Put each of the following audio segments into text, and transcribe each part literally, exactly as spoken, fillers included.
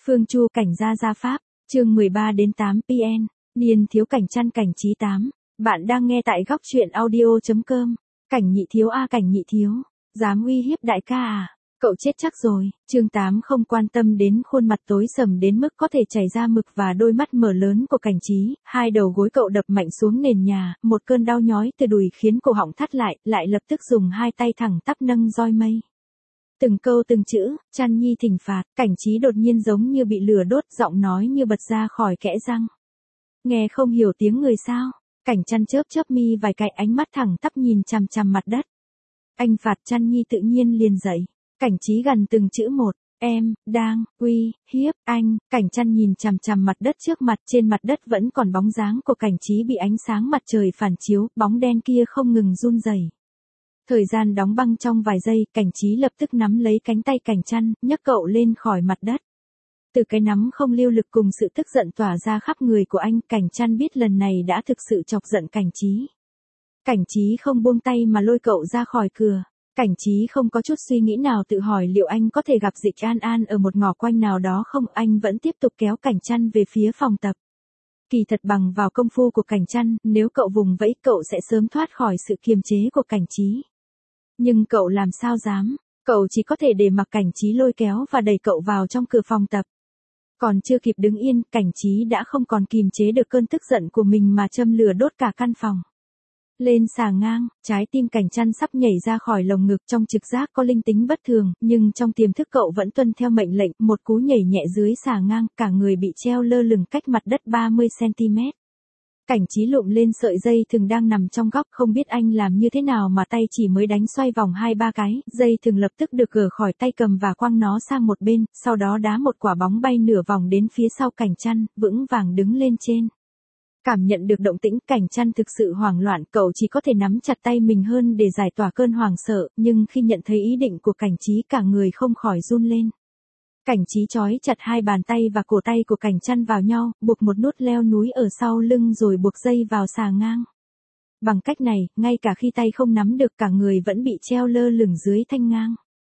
Phương Chu cảnh gia gia pháp, chương mười ba đến tám pê en, niên thiếu cảnh chăn cảnh trí tám. Bạn đang nghe tại góc truyện audio.com. Cảnh nhị thiếu a cảnh nhị thiếu, dám uy hiếp đại ca à? Cậu chết chắc rồi. Chương tám không quan tâm đến khuôn mặt tối sầm đến mức có thể chảy ra mực và đôi mắt mở lớn của cảnh trí, hai đầu gối cậu đập mạnh xuống nền nhà, một cơn đau nhói từ đùi khiến cổ họng thắt lại, lại lập tức dùng hai tay thẳng tắp nâng roi mây. Từng câu từng chữ, Chăn Nhi thỉnh phạt, cảnh trí đột nhiên giống như bị lửa đốt, giọng nói như bật ra khỏi kẽ răng. Nghe không hiểu tiếng người sao? Cảnh Chăn chớp chớp mi vài cái, ánh mắt thẳng tắp nhìn chằm chằm mặt đất. Anh phạt Chăn Nhi tự nhiên liền dậy. Cảnh trí gần từng chữ một, em, đang, uy, hiếp, anh. Cảnh Chăn nhìn chằm chằm mặt đất trước mặt, trên mặt đất vẫn còn bóng dáng của cảnh trí bị ánh sáng mặt trời phản chiếu, bóng đen kia không ngừng run rẩy. Thời gian đóng băng trong vài giây, cảnh trí lập tức nắm lấy cánh tay Cảnh Chăn, nhấc cậu lên khỏi mặt đất. Từ cái nắm không lưu lực cùng sự tức giận tỏa ra khắp người của anh, Cảnh Chăn biết lần này đã thực sự chọc giận cảnh trí. Cảnh trí không buông tay mà lôi cậu ra khỏi cửa. Cảnh trí không có chút suy nghĩ nào tự hỏi liệu anh có thể gặp Dịch An An ở một ngõ quanh nào đó không, anh vẫn tiếp tục kéo Cảnh Chăn về phía phòng tập. Kỳ thật bằng vào công phu của Cảnh Chăn, nếu cậu vùng vẫy cậu sẽ sớm thoát khỏi sự kiềm chế của cảnh trí. Nhưng cậu làm sao dám, cậu chỉ có thể để mặc cảnh trí lôi kéo và đẩy cậu vào trong cửa phòng tập. Còn chưa kịp đứng yên, cảnh trí đã không còn kìm chế được cơn tức giận của mình mà châm lửa đốt cả căn phòng. Lên xà ngang, trái tim Cảnh Chăn sắp nhảy ra khỏi lồng ngực, trong trực giác có linh tính bất thường, nhưng trong tiềm thức cậu vẫn tuân theo mệnh lệnh, một cú nhảy nhẹ dưới xà ngang, cả người bị treo lơ lửng cách mặt đất ba mươi xăng-ti-mét. Cảnh trí lụm lên sợi dây thừng đang nằm trong góc, không biết anh làm như thế nào mà tay chỉ mới đánh xoay vòng hai ba cái, dây thừng lập tức được gỡ khỏi tay cầm và quăng nó sang một bên, sau đó đá một quả bóng bay nửa vòng đến phía sau Cảnh Chăn, vững vàng đứng lên trên. Cảm nhận được động tĩnh, Cảnh Chăn thực sự hoảng loạn, cậu chỉ có thể nắm chặt tay mình hơn để giải tỏa cơn hoảng sợ, nhưng khi nhận thấy ý định của cảnh trí cả người không khỏi run lên. Cảnh trí trói chặt hai bàn tay và cổ tay của Cảnh Chăn vào nhau, buộc một nút leo núi ở sau lưng rồi buộc dây vào xà ngang. Bằng cách này, ngay cả khi tay không nắm được cả người vẫn bị treo lơ lửng dưới thanh ngang.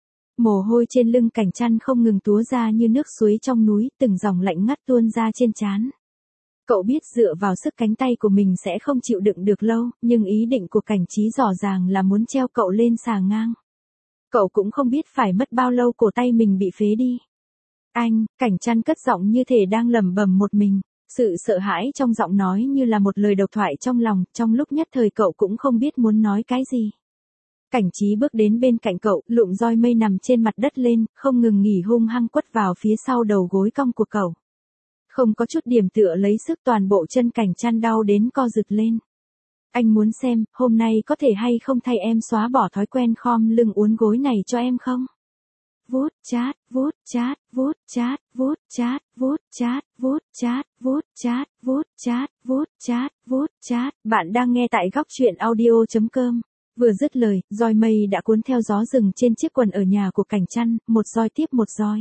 Mồ hôi trên lưng Cảnh Chăn không ngừng túa ra như nước suối trong núi, từng dòng lạnh ngắt tuôn ra trên trán. Cậu biết dựa vào sức cánh tay của mình sẽ không chịu đựng được lâu, nhưng ý định của cảnh trí rõ ràng là muốn treo cậu lên xà ngang. Cậu cũng không biết phải mất bao lâu cổ tay mình bị phế đi. Anh, Cảnh Chăn cất giọng như thể đang lẩm bẩm một mình, sự sợ hãi trong giọng nói như là một lời độc thoại trong lòng, trong lúc nhất thời cậu cũng không biết muốn nói cái gì. Cảnh trí bước đến bên cạnh cậu, lụm roi mây nằm trên mặt đất lên, không ngừng nghỉ hung hăng quất vào phía sau đầu gối cong của cậu. Không có chút điểm tựa lấy sức, toàn bộ chân Cảnh Chăn đau đến co rụt lên. Anh muốn xem, hôm nay có thể hay không thay em xóa bỏ thói quen khom lưng uốn gối này cho em không? Vuốt chát, vuốt chát, vuốt chát, vuốt chát, vuốt chát, vuốt chát, vuốt chát, vuốt chát, vuốt chát, vuốt chát. Bạn đang nghe tại góc truyện audio.com. Vừa dứt lời, roi mây đã cuốn theo gió rừng trên chiếc quần ở nhà của Cảnh Chăn, một roi tiếp một roi.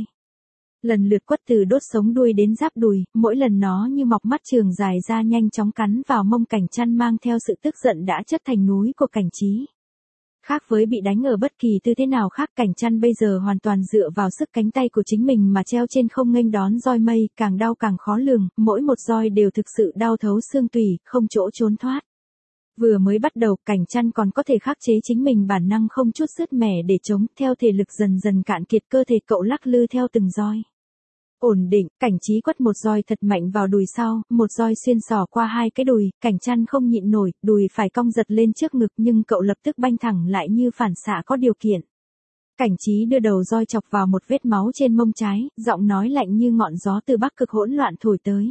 Lần lượt quất từ đốt sống đuôi đến giáp đùi, mỗi lần nó như mọc mắt trường dài ra nhanh chóng cắn vào mông Cảnh Chăn, mang theo sự tức giận đã chất thành núi của cảnh trí. Khác với bị đánh ở bất kỳ tư thế nào khác, Cảnh Chăn bây giờ hoàn toàn dựa vào sức cánh tay của chính mình mà treo trên không nghênh đón roi mây, càng đau càng khó lường, mỗi một roi đều thực sự đau thấu xương tủy, không chỗ trốn thoát. Vừa mới bắt đầu, Cảnh Chăn còn có thể khắc chế chính mình bản năng không chút sứt mẻ để chống, theo thể lực dần dần cạn kiệt, cơ thể cậu lắc lư theo từng roi. Ổn định, cảnh trí quất một roi thật mạnh vào đùi sau, một roi xuyên xỏ qua hai cái đùi, Cảnh Chăn không nhịn nổi, đùi phải cong giật lên trước ngực, nhưng cậu lập tức banh thẳng lại như phản xạ có điều kiện. Cảnh trí đưa đầu roi chọc vào một vết máu trên mông trái, giọng nói lạnh như ngọn gió từ bắc cực hỗn loạn thổi tới.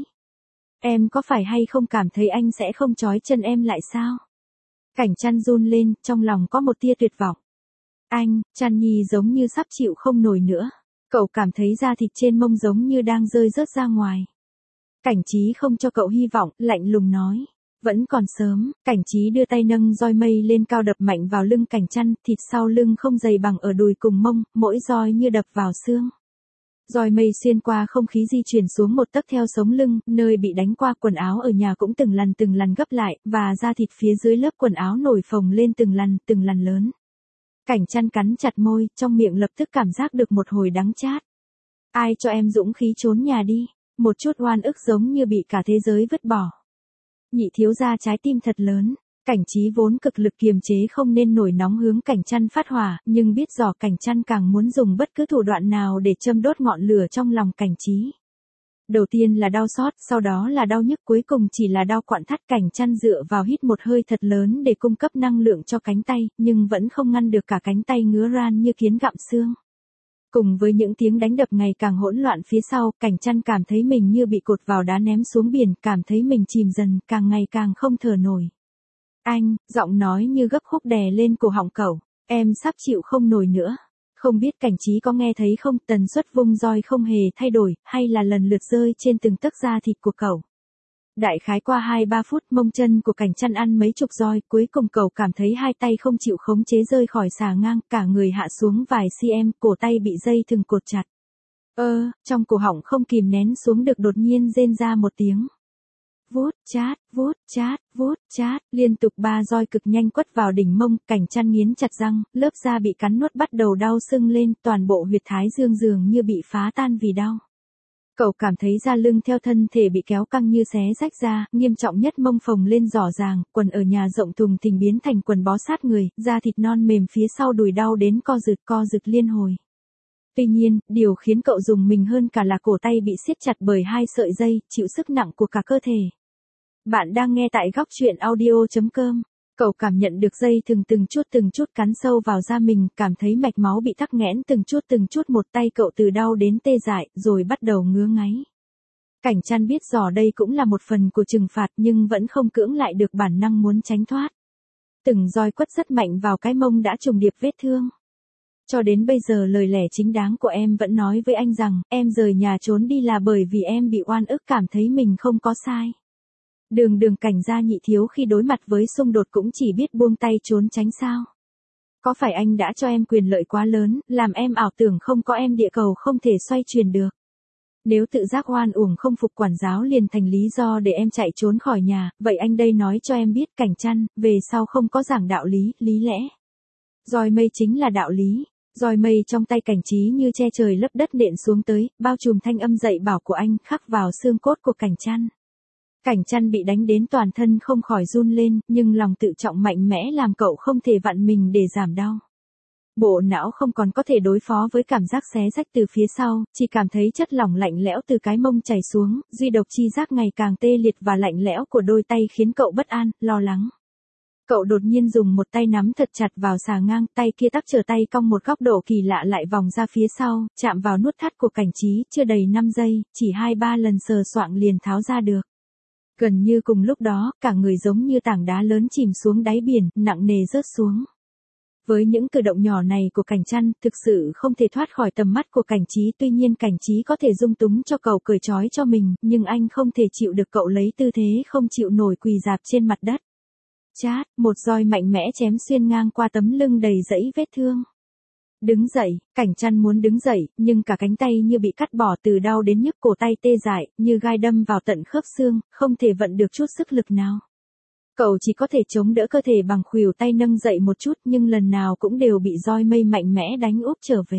Em có phải hay không cảm thấy anh sẽ không trói chân em lại sao? Cảnh Chăn run lên, trong lòng có một tia tuyệt vọng. Anh, Chăn Nhi giống như sắp chịu không nổi nữa. Cậu cảm thấy da thịt trên mông giống như đang rơi rớt ra ngoài. Cảnh trí không cho cậu hy vọng, lạnh lùng nói. Vẫn còn sớm, cảnh trí đưa tay nâng roi mây lên cao đập mạnh vào lưng Cảnh Chăn, thịt sau lưng không dày bằng ở đùi cùng mông, mỗi roi như đập vào xương. Roi mây xuyên qua không khí di chuyển xuống một tấc theo sống lưng, nơi bị đánh qua, quần áo ở nhà cũng từng lần từng lần gấp lại, và da thịt phía dưới lớp quần áo nổi phồng lên từng lần, từng lần lớn. Cảnh Chăn cắn chặt môi, trong miệng lập tức cảm giác được một hồi đắng chát. Ai cho em dũng khí trốn nhà đi, một chút oan ức giống như bị cả thế giới vứt bỏ. Nhị thiếu gia trái tim thật lớn, Cảnh Trí vốn cực lực kiềm chế không nên nổi nóng hướng Cảnh Trăn phát hỏa, nhưng biết rõ Cảnh Trăn càng muốn dùng bất cứ thủ đoạn nào để châm đốt ngọn lửa trong lòng Cảnh Trí. Đầu tiên là đau xót, sau đó là đau nhức, cuối cùng chỉ là đau quặn thắt. Cảnh Trăn dựa vào hít một hơi thật lớn để cung cấp năng lượng cho cánh tay, nhưng vẫn không ngăn được cả cánh tay ngứa ran như kiến gặm xương. Cùng với những tiếng đánh đập ngày càng hỗn loạn phía sau, Cảnh Trăn cảm thấy mình như bị cột vào đá ném xuống biển, cảm thấy mình chìm dần, càng ngày càng không thở nổi. Anh, giọng nói như gấp khúc đè lên cổ họng cậu, em sắp chịu không nổi nữa. Không biết Cảnh Trí có nghe thấy không, tần suất vung roi không hề thay đổi, hay là lần lượt rơi trên từng tấc da thịt của cậu. Đại khái qua hai ba phút, mông chân của Cảnh Trăn ăn mấy chục roi, cuối cùng cậu cảm thấy hai tay không chịu khống chế rơi khỏi xà ngang, cả người hạ xuống vài cm, cổ tay bị dây thừng cột chặt. Ơ, trong cổ họng không kìm nén xuống được đột nhiên rên ra một tiếng. Vút, chát, vút, chát, vút, chát, liên tục ba roi cực nhanh quất vào đỉnh mông. Cảnh Trăn nghiến chặt răng, lớp da bị cắn nuốt bắt đầu đau sưng lên, toàn bộ huyệt thái dương dường như bị phá tan vì đau. Cậu cảm thấy da lưng theo thân thể bị kéo căng như xé rách ra, nghiêm trọng nhất mông phồng lên rõ ràng, quần ở nhà rộng thùng thình biến thành quần bó sát người, da thịt non mềm phía sau đùi đau đến co rực co rực liên hồi. Tuy nhiên, điều khiến cậu rùng mình hơn cả là cổ tay bị siết chặt bởi hai sợi dây, chịu sức nặng của cả cơ thể. Bạn đang nghe tại góc truyện audio chấm com. Cậu cảm nhận được dây thừng từng chút từng chút cắn sâu vào da mình, cảm thấy mạch máu bị tắc nghẽn từng chút từng chút, một tay cậu từ đau đến tê dại, rồi bắt đầu ngứa ngáy. Cảnh Trăn biết rõ đây cũng là một phần của trừng phạt nhưng vẫn không cưỡng lại được bản năng muốn tránh thoát. Từng roi quất rất mạnh vào cái mông đã trùng điệp vết thương. Cho đến bây giờ lời lẽ chính đáng của em vẫn nói với anh rằng, em rời nhà trốn đi là bởi vì em bị oan ức, cảm thấy mình không có sai. Đường đường Cảnh gia nhị thiếu khi đối mặt với xung đột cũng chỉ biết buông tay trốn tránh sao. Có phải anh đã cho em quyền lợi quá lớn, làm em ảo tưởng không có em địa cầu không thể xoay chuyển được. Nếu tự giác oan uổng không phục quản giáo liền thành lý do để em chạy trốn khỏi nhà, vậy anh đây nói cho em biết Cảnh Trăn, về sau không có giảng đạo lý, lý lẽ. Roi mây chính là đạo lý. Roi mây trong tay Cảnh Trí như che trời lấp đất nện xuống tới, bao trùm thanh âm dạy bảo của anh khắc vào xương cốt của Cảnh Trăn. Cảnh Trăn bị đánh đến toàn thân không khỏi run lên, nhưng lòng tự trọng mạnh mẽ làm cậu không thể vặn mình để giảm đau. Bộ não không còn có thể đối phó với cảm giác xé rách từ phía sau, chỉ cảm thấy chất lỏng lạnh lẽo từ cái mông chảy xuống, duy độc chi giác ngày càng tê liệt và lạnh lẽo của đôi tay khiến cậu bất an, lo lắng. Cậu đột nhiên dùng một tay nắm thật chặt vào xà ngang, tay kia tắc trở tay cong một góc độ kỳ lạ lại vòng ra phía sau, chạm vào nút thắt của Cảnh Trí, chưa đầy năm giây, chỉ hai ba lần sờ soạng liền tháo ra được. Gần như cùng lúc đó, cả người giống như tảng đá lớn chìm xuống đáy biển, nặng nề rớt xuống. Với những cử động nhỏ này của Cảnh Trăn, thực sự không thể thoát khỏi tầm mắt của Cảnh Trí, tuy nhiên Cảnh Trí có thể dung túng cho cậu cởi trói cho mình, nhưng anh không thể chịu được cậu lấy tư thế không chịu nổi quỳ rạp trên mặt đất. Chát, một roi mạnh mẽ chém xuyên ngang qua tấm lưng đầy dẫy vết thương. Đứng dậy, Cảnh Trăn muốn đứng dậy, nhưng cả cánh tay như bị cắt bỏ, từ đau đến nhức, cổ tay tê dại, như gai đâm vào tận khớp xương, không thể vận được chút sức lực nào. Cậu chỉ có thể chống đỡ cơ thể bằng khuỷu tay nâng dậy một chút, nhưng lần nào cũng đều bị roi mây mạnh mẽ đánh úp trở về.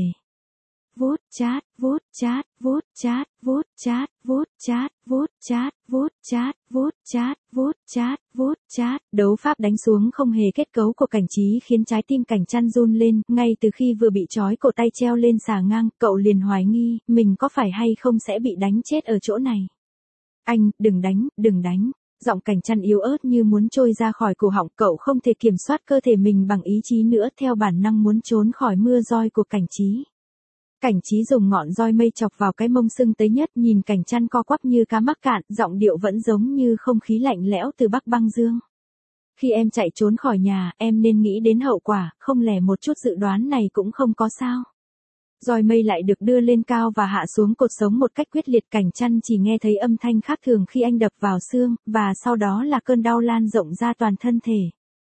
Vút, chát, vút, chát, vút, chát, vút, chát, vút, chát, vút, chát, vút, chát, vút, chát, vút, chát, vút, chát. Đấu pháp đánh xuống không hề kết cấu của Cảnh Trí khiến trái tim Cảnh Trăn run lên, ngay từ khi vừa bị trói cổ tay treo lên xà ngang, cậu liền hoài nghi, mình có phải hay không sẽ bị đánh chết ở chỗ này. Anh, đừng đánh, đừng đánh. Giọng Cảnh Trăn yếu ớt như muốn trôi ra khỏi cổ họng, cậu không thể kiểm soát cơ thể mình bằng ý chí nữa, theo bản năng muốn trốn khỏi mưa roi của Cảnh Trí. Cảnh Trí dùng ngọn roi mây chọc vào cái mông sưng tới nhất, nhìn Cảnh Trăn co quắp như cá mắc cạn, giọng điệu vẫn giống như không khí lạnh lẽo từ Bắc băng dương. Khi em chạy trốn khỏi nhà, em nên nghĩ đến hậu quả, không lẽ một chút dự đoán này cũng không có sao? Roi mây lại được đưa lên cao và hạ xuống cột sống một cách quyết liệt, Cảnh Trăn chỉ nghe thấy âm thanh khác thường khi anh đập vào xương, và sau đó là cơn đau lan rộng ra toàn thân thể.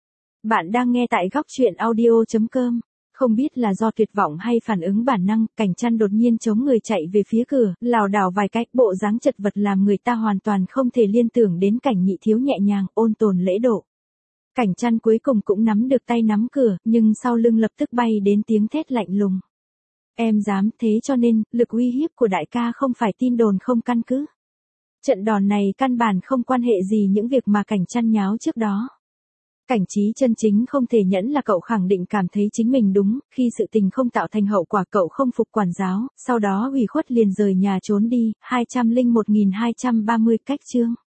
Bạn đang nghe tại góc truyện audio chấm com. Không biết là do tuyệt vọng hay phản ứng bản năng, Cảnh Trăn đột nhiên chống người chạy về phía cửa, lảo đảo vài cái, bộ dáng chật vật làm người ta hoàn toàn không thể liên tưởng đến Cảnh nhị thiếu nhẹ nhàng, ôn tồn lễ độ. Cảnh Trăn cuối cùng cũng nắm được tay nắm cửa, nhưng sau lưng lập tức bay đến tiếng thét lạnh lùng. Em dám, thế cho nên, lực uy hiếp của đại ca không phải tin đồn không căn cứ. Trận đòn này căn bản không quan hệ gì những việc mà Cảnh Trăn nháo trước đó. Cảnh Trí chân chính không thể nhẫn là cậu khẳng định cảm thấy chính mình đúng, khi sự tình không tạo thành hậu quả cậu không phục quản giáo, sau đó ủy khuất liền rời nhà trốn đi, hai không một nghìn hai trăm ba mươi cách chương.